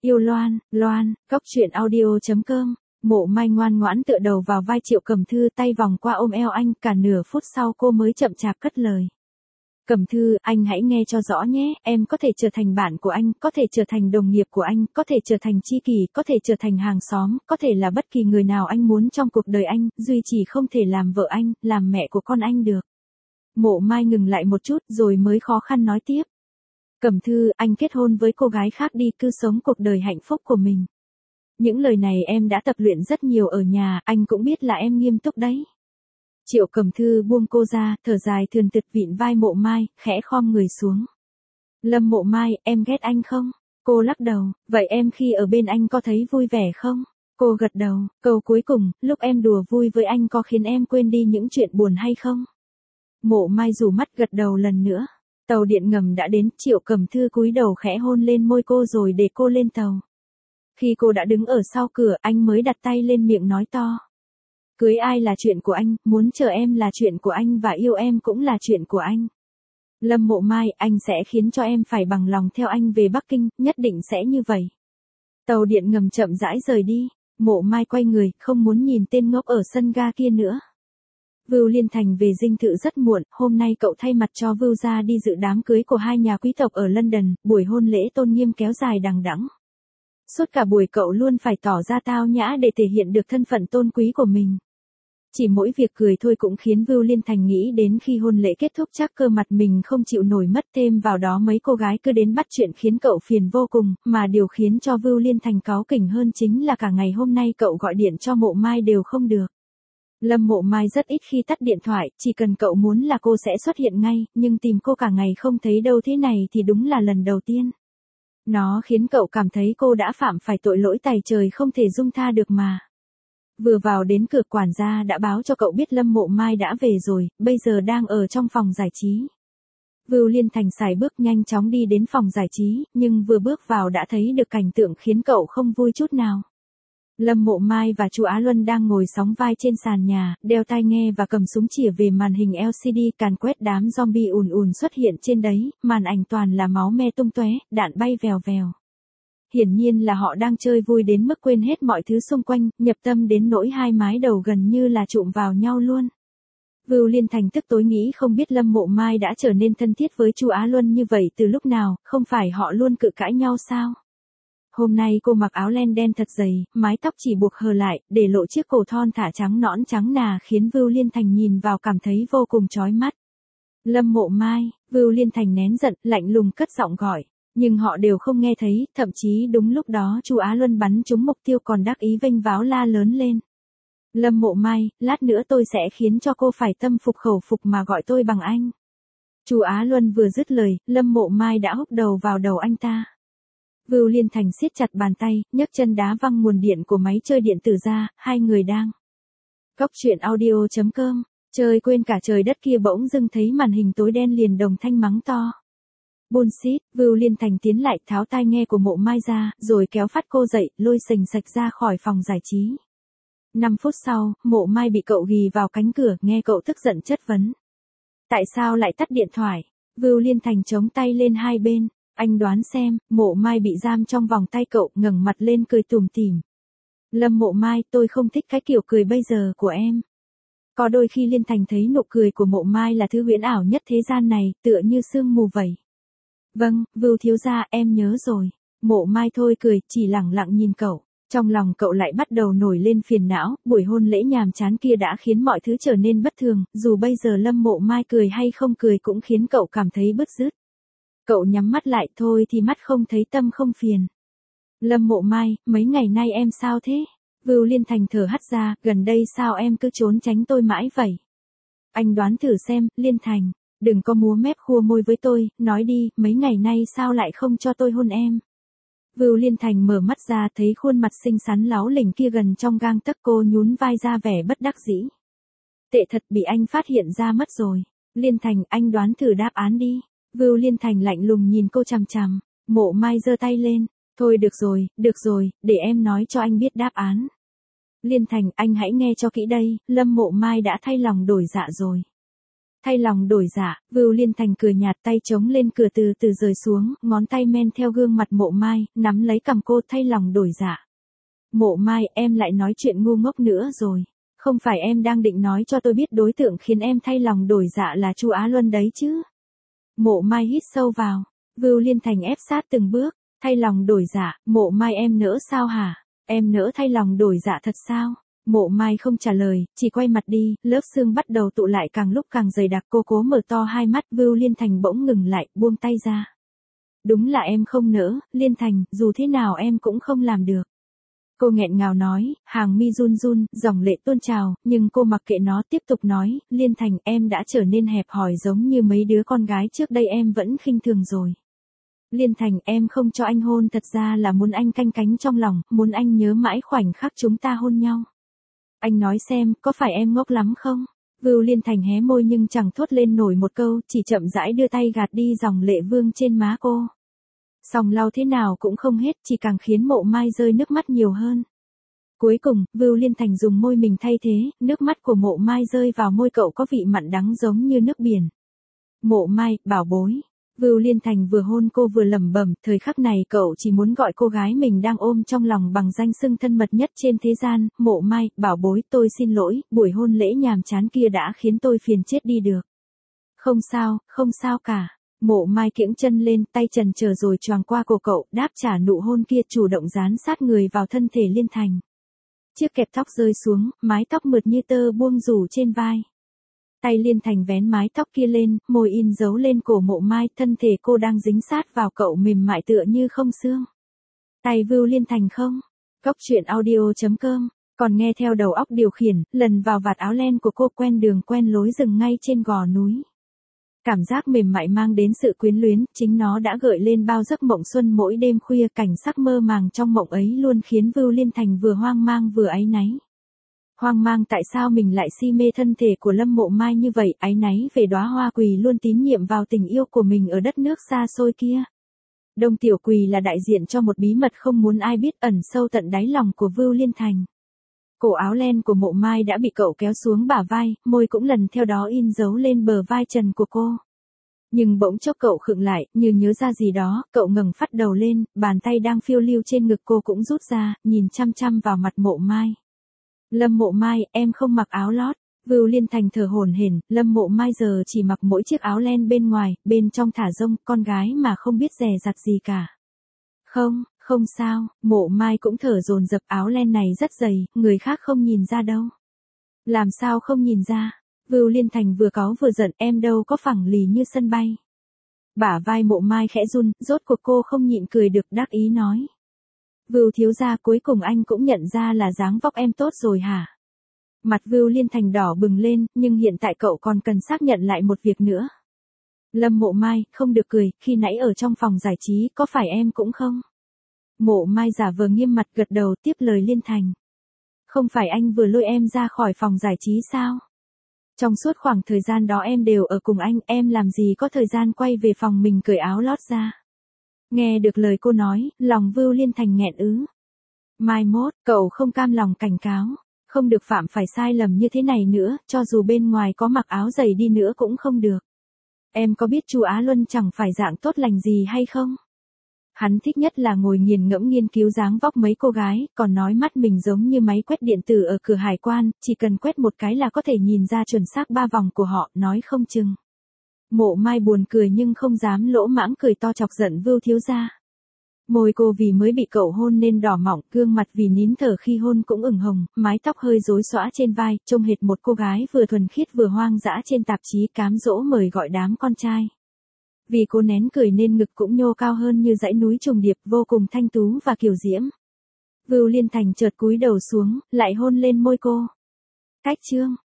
Yêu Loan, Loan, Cóc truyện audio.com. Mộ Mai ngoan ngoãn tựa đầu vào vai Triệu Cẩm Thư, tay vòng qua ôm eo anh, cả nửa phút sau cô mới chậm chạp cất lời. Cẩm Thư, anh hãy nghe cho rõ nhé, em có thể trở thành bạn của anh, có thể trở thành đồng nghiệp của anh, có thể trở thành tri kỷ, có thể trở thành hàng xóm, có thể là bất kỳ người nào anh muốn trong cuộc đời anh, duy chỉ không thể làm vợ anh, làm mẹ của con anh được. Mộ Mai ngừng lại một chút rồi mới khó khăn nói tiếp. Cẩm Thư, anh kết hôn với cô gái khác đi, cứ sống cuộc đời hạnh phúc của mình. Những lời này em đã tập luyện rất nhiều ở nhà, anh cũng biết là em nghiêm túc đấy. Triệu Cẩm Thư buông cô ra, thở dài thườn thượt vịn vai Mộ Mai, khẽ khom người xuống. Lâm Mộ Mai, em ghét anh không? Cô lắc đầu, vậy em khi ở bên anh có thấy vui vẻ không? Cô gật đầu, câu cuối cùng, lúc em đùa vui với anh có khiến em quên đi những chuyện buồn hay không? Mộ Mai rủ mắt gật đầu lần nữa. Tàu điện ngầm đã đến, Triệu Cẩm Thư cúi đầu khẽ hôn lên môi cô rồi để cô lên tàu. Khi cô đã đứng ở sau cửa, anh mới đặt tay lên miệng nói to. Cưới ai là chuyện của anh, muốn chờ em là chuyện của anh và yêu em cũng là chuyện của anh. Lâm Mộ Mai, anh sẽ khiến cho em phải bằng lòng theo anh về Bắc Kinh, nhất định sẽ như vậy. Tàu điện ngầm chậm rãi rời đi, Mộ Mai quay người, không muốn nhìn tên ngốc ở sân ga kia nữa. Vưu Liên Thành về dinh thự rất muộn, hôm nay cậu thay mặt cho Vưu gia đi dự đám cưới của hai nhà quý tộc ở London, buổi hôn lễ tôn nghiêm kéo dài đằng đẵng. Suốt cả buổi cậu luôn phải tỏ ra tao nhã để thể hiện được thân phận tôn quý của mình. Chỉ mỗi việc cười thôi cũng khiến Vưu Liên Thành nghĩ đến khi hôn lễ kết thúc chắc cơ mặt mình không chịu nổi mất, thêm vào đó mấy cô gái cứ đến bắt chuyện khiến cậu phiền vô cùng, mà điều khiến cho Vưu Liên Thành cáu kỉnh hơn chính là cả ngày hôm nay cậu gọi điện cho Mộ Mai đều không được. Lâm Mộ Mai rất ít khi tắt điện thoại, chỉ cần cậu muốn là cô sẽ xuất hiện ngay, nhưng tìm cô cả ngày không thấy đâu, thế này thì đúng là lần đầu tiên. Nó khiến cậu cảm thấy cô đã phạm phải tội lỗi tày trời không thể dung tha được mà. Vừa vào đến cửa, quản gia đã báo cho cậu biết Lâm Mộ Mai đã về rồi, bây giờ đang ở trong phòng giải trí. Vưu Liên Thành sải bước nhanh chóng đi đến phòng giải trí, nhưng vừa bước vào đã thấy được cảnh tượng khiến cậu không vui chút nào. Lâm Mộ Mai và Chu Á Luân đang ngồi sóng vai trên sàn nhà, đeo tai nghe và cầm súng chĩa về màn hình LCD càn quét đám zombie ùn ùn xuất hiện trên đấy, màn ảnh toàn là máu me tung tóe, đạn bay vèo vèo. Hiển nhiên là họ đang chơi vui đến mức quên hết mọi thứ xung quanh, nhập tâm đến nỗi hai mái đầu gần như là chụm vào nhau luôn. Vưu Liên Thành tức tối nghĩ không biết Lâm Mộ Mai đã trở nên thân thiết với Chu Á Luân như vậy từ lúc nào, không phải họ luôn cự cãi nhau sao? Hôm nay cô mặc áo len đen thật dày, mái tóc chỉ buộc hờ lại, để lộ chiếc cổ thon thả trắng nõn trắng nà khiến Vưu Liên Thành nhìn vào cảm thấy vô cùng chói mắt. Lâm Mộ Mai, Vưu Liên Thành nén giận, lạnh lùng cất giọng gọi, nhưng họ đều không nghe thấy, thậm chí đúng lúc đó Chu Á Luân bắn trúng mục tiêu còn đắc ý vênh váo la lớn lên. Lâm Mộ Mai, lát nữa tôi sẽ khiến cho cô phải tâm phục khẩu phục mà gọi tôi bằng anh. Chu Á Luân vừa dứt lời, Lâm Mộ Mai đã húc đầu vào đầu anh ta. Vưu Liên Thành siết chặt bàn tay, nhấc chân đá văng nguồn điện của máy chơi điện tử ra, hai người đang. Cóc truyện audio.com, chơi quên cả trời đất kia bỗng dưng thấy màn hình tối đen liền đồng thanh mắng to. Bullshit, Vưu Liên Thành tiến lại tháo tai nghe của Mộ Mai ra, rồi kéo phát cô dậy, lôi sành sạch ra khỏi phòng giải trí. 5 phút sau, Mộ Mai bị cậu ghì vào cánh cửa, nghe cậu tức giận chất vấn. Tại sao lại tắt điện thoại? Vưu Liên Thành chống tay lên hai bên. Anh đoán xem, Mộ Mai bị giam trong vòng tay cậu, ngẩng mặt lên cười tủm tỉm. Lâm Mộ Mai, tôi không thích cái kiểu cười bây giờ của em. Có đôi khi Liên Thành thấy nụ cười của Mộ Mai là thứ huyễn ảo nhất thế gian này, tựa như sương mù vậy. Vâng, Vưu thiếu gia, em nhớ rồi. Mộ Mai thôi cười, chỉ lẳng lặng nhìn cậu. Trong lòng cậu lại bắt đầu nổi lên phiền não, buổi hôn lễ nhàm chán kia đã khiến mọi thứ trở nên bất thường, dù bây giờ Lâm Mộ Mai cười hay không cười cũng khiến cậu cảm thấy bứt rứt. Cậu nhắm mắt lại, thôi thì mắt không thấy tâm không phiền. Lâm Mộ Mai, mấy ngày nay em sao thế? Vưu Liên Thành thở hắt ra, gần đây sao em cứ trốn tránh tôi mãi vậy? Anh đoán thử xem, Liên Thành, đừng có múa mép khua môi với tôi, nói đi, mấy ngày nay sao lại không cho tôi hôn em? Vưu Liên Thành mở mắt ra thấy khuôn mặt xinh xắn láo lỉnh kia gần trong gang tấc, cô nhún vai ra vẻ bất đắc dĩ. Tệ thật, bị anh phát hiện ra mất rồi. Liên Thành, anh đoán thử đáp án đi. Vưu Liên Thành lạnh lùng nhìn cô chằm chằm. Mộ Mai giơ tay lên. Thôi được rồi, để em nói cho anh biết đáp án. Liên Thành, anh hãy nghe cho kỹ đây, Lâm Mộ Mai đã thay lòng đổi dạ rồi. Thay lòng đổi dạ, Vưu Liên Thành cười nhạt, tay chống lên cửa từ từ rời xuống, ngón tay men theo gương mặt Mộ Mai, nắm lấy cằm cô. Thay lòng đổi dạ. Mộ Mai, em lại nói chuyện ngu ngốc nữa rồi. Không phải em đang định nói cho tôi biết đối tượng khiến em thay lòng đổi dạ là Chu Á Luân đấy chứ? Mộ Mai hít sâu vào. Vưu Liên Thành ép sát từng bước. Thay lòng đổi dạ, Mộ Mai em nỡ sao hả? Em nỡ thay lòng đổi dạ thật sao? Mộ Mai không trả lời, chỉ quay mặt đi, lớp xương bắt đầu tụ lại càng lúc càng dày đặc. Cô cố mở to hai mắt. Vưu Liên Thành bỗng ngừng lại, buông tay ra. Đúng là em không nỡ, Liên Thành, dù thế nào em cũng không làm được. Cô nghẹn ngào nói, hàng mi run run, dòng lệ tuôn trào, nhưng cô mặc kệ nó, tiếp tục nói, Liên Thành, em đã trở nên hẹp hòi giống như mấy đứa con gái trước đây em vẫn khinh thường rồi. Liên Thành, em không cho anh hôn thật ra là muốn anh canh cánh trong lòng, muốn anh nhớ mãi khoảnh khắc chúng ta hôn nhau. Anh nói xem, có phải em ngốc lắm không? Vưu Liên Thành hé môi nhưng chẳng thốt lên nổi một câu, chỉ chậm rãi đưa tay gạt đi dòng lệ vương trên má cô. Song lau thế nào cũng không hết, chỉ càng khiến Mộ Mai rơi nước mắt nhiều hơn. Cuối cùng, Vưu Liên Thành dùng môi mình thay thế, nước mắt của Mộ Mai rơi vào môi cậu có vị mặn đắng giống như nước biển. Mộ Mai, bảo bối. Vưu Liên Thành vừa hôn cô vừa lẩm bẩm, thời khắc này cậu chỉ muốn gọi cô gái mình đang ôm trong lòng bằng danh xưng thân mật nhất trên thế gian. Mộ Mai, bảo bối, tôi xin lỗi, buổi hôn lễ nhàm chán kia đã khiến tôi phiền chết đi được. Không sao cả. Mộ Mai kiễng chân lên, tay trần chờ rồi choàng qua cổ cậu, đáp trả nụ hôn kia, chủ động dán sát người vào thân thể Liên Thành. Chiếc kẹp tóc rơi xuống, mái tóc mượt như tơ buông rủ trên vai. Tay Liên Thành vén mái tóc kia lên, môi in dấu lên cổ Mộ Mai, thân thể cô đang dính sát vào cậu mềm mại tựa như không xương. Tay Vưu Liên Thành không? Cóc truyện audio.com, còn nghe theo đầu óc điều khiển, lần vào vạt áo len của cô, quen đường quen lối dừng ngay trên gò núi. Cảm giác mềm mại mang đến sự quyến luyến, chính nó đã gợi lên bao giấc mộng xuân mỗi đêm khuya. Cảnh sắc mơ màng trong mộng ấy luôn khiến Vưu Liên Thành vừa hoang mang vừa áy náy. Hoang mang tại sao mình lại si mê thân thể của Lâm Mộ Mai như vậy, áy náy về đóa hoa quỳ luôn tín nhiệm vào tình yêu của mình ở đất nước xa xôi kia. Đông Tiểu Quỳ là đại diện cho một bí mật không muốn ai biết ẩn sâu tận đáy lòng của Vưu Liên Thành. Cổ áo len của Mộ Mai đã bị cậu kéo xuống bả vai, môi cũng lần theo đó in dấu lên bờ vai trần của cô. Nhưng bỗng chốc cậu khựng lại, như nhớ ra gì đó, cậu ngẩng phắt đầu lên, bàn tay đang phiêu lưu trên ngực cô cũng rút ra, nhìn chăm chăm vào mặt Mộ Mai. Lâm Mộ Mai, em không mặc áo lót. Vưu Liên Thành thở hổn hển, Lâm Mộ Mai giờ chỉ mặc mỗi chiếc áo len bên ngoài, bên trong thả rông, con gái mà không biết dè dặt gì cả. Không sao, Mộ Mai cũng thở dồn dập, áo len này rất dày, người khác không nhìn ra đâu. Làm sao không nhìn ra? Vưu Liên Thành vừa cáu vừa giận, em đâu có phẳng lì như sân bay. Bả vai Mộ Mai khẽ run, rốt cuộc cô không nhịn cười được, đắc ý nói. Vưu thiếu gia, cuối cùng anh cũng nhận ra là dáng vóc em tốt rồi hả? Mặt Vưu Liên Thành đỏ bừng lên, nhưng hiện tại cậu còn cần xác nhận lại một việc nữa. Lâm Mộ Mai, không được cười, khi nãy ở trong phòng giải trí, có phải em cũng không? Mộ Mai giả vờ nghiêm mặt gật đầu tiếp lời Liên Thành. Không phải anh vừa lôi em ra khỏi phòng giải trí sao? Trong suốt khoảng thời gian đó em đều ở cùng anh, em làm gì có thời gian quay về phòng mình cởi áo lót ra. Nghe được lời cô nói, lòng Vưu Liên Thành nghẹn ứ. Mai mốt, cậu không cam lòng cảnh cáo. Không được phạm phải sai lầm như thế này nữa, cho dù bên ngoài có mặc áo dày đi nữa cũng không được. Em có biết Chu Á Luân chẳng phải dạng tốt lành gì hay không? Hắn thích nhất là ngồi nghiền ngẫm nghiên cứu dáng vóc mấy cô gái, còn nói mắt mình giống như máy quét điện tử ở cửa hải quan, chỉ cần quét một cái là có thể nhìn ra chuẩn xác 3 vòng của họ, nói không chừng. Mộ Mai buồn cười nhưng không dám lỗ mãng cười to chọc giận Vưu thiếu gia. Môi cô vì mới bị cậu hôn nên đỏ mọng, gương mặt vì nín thở khi hôn cũng ửng hồng, mái tóc hơi rối xõa trên vai, trông hệt một cô gái vừa thuần khiết vừa hoang dã trên tạp chí cám dỗ mời gọi đám con trai. Vì cô nén cười nên ngực cũng nhô cao hơn như dãy núi trùng điệp, vô cùng thanh tú và kiều diễm. Vưu Liên Thành chợt cúi đầu xuống, lại hôn lên môi cô. Cách chương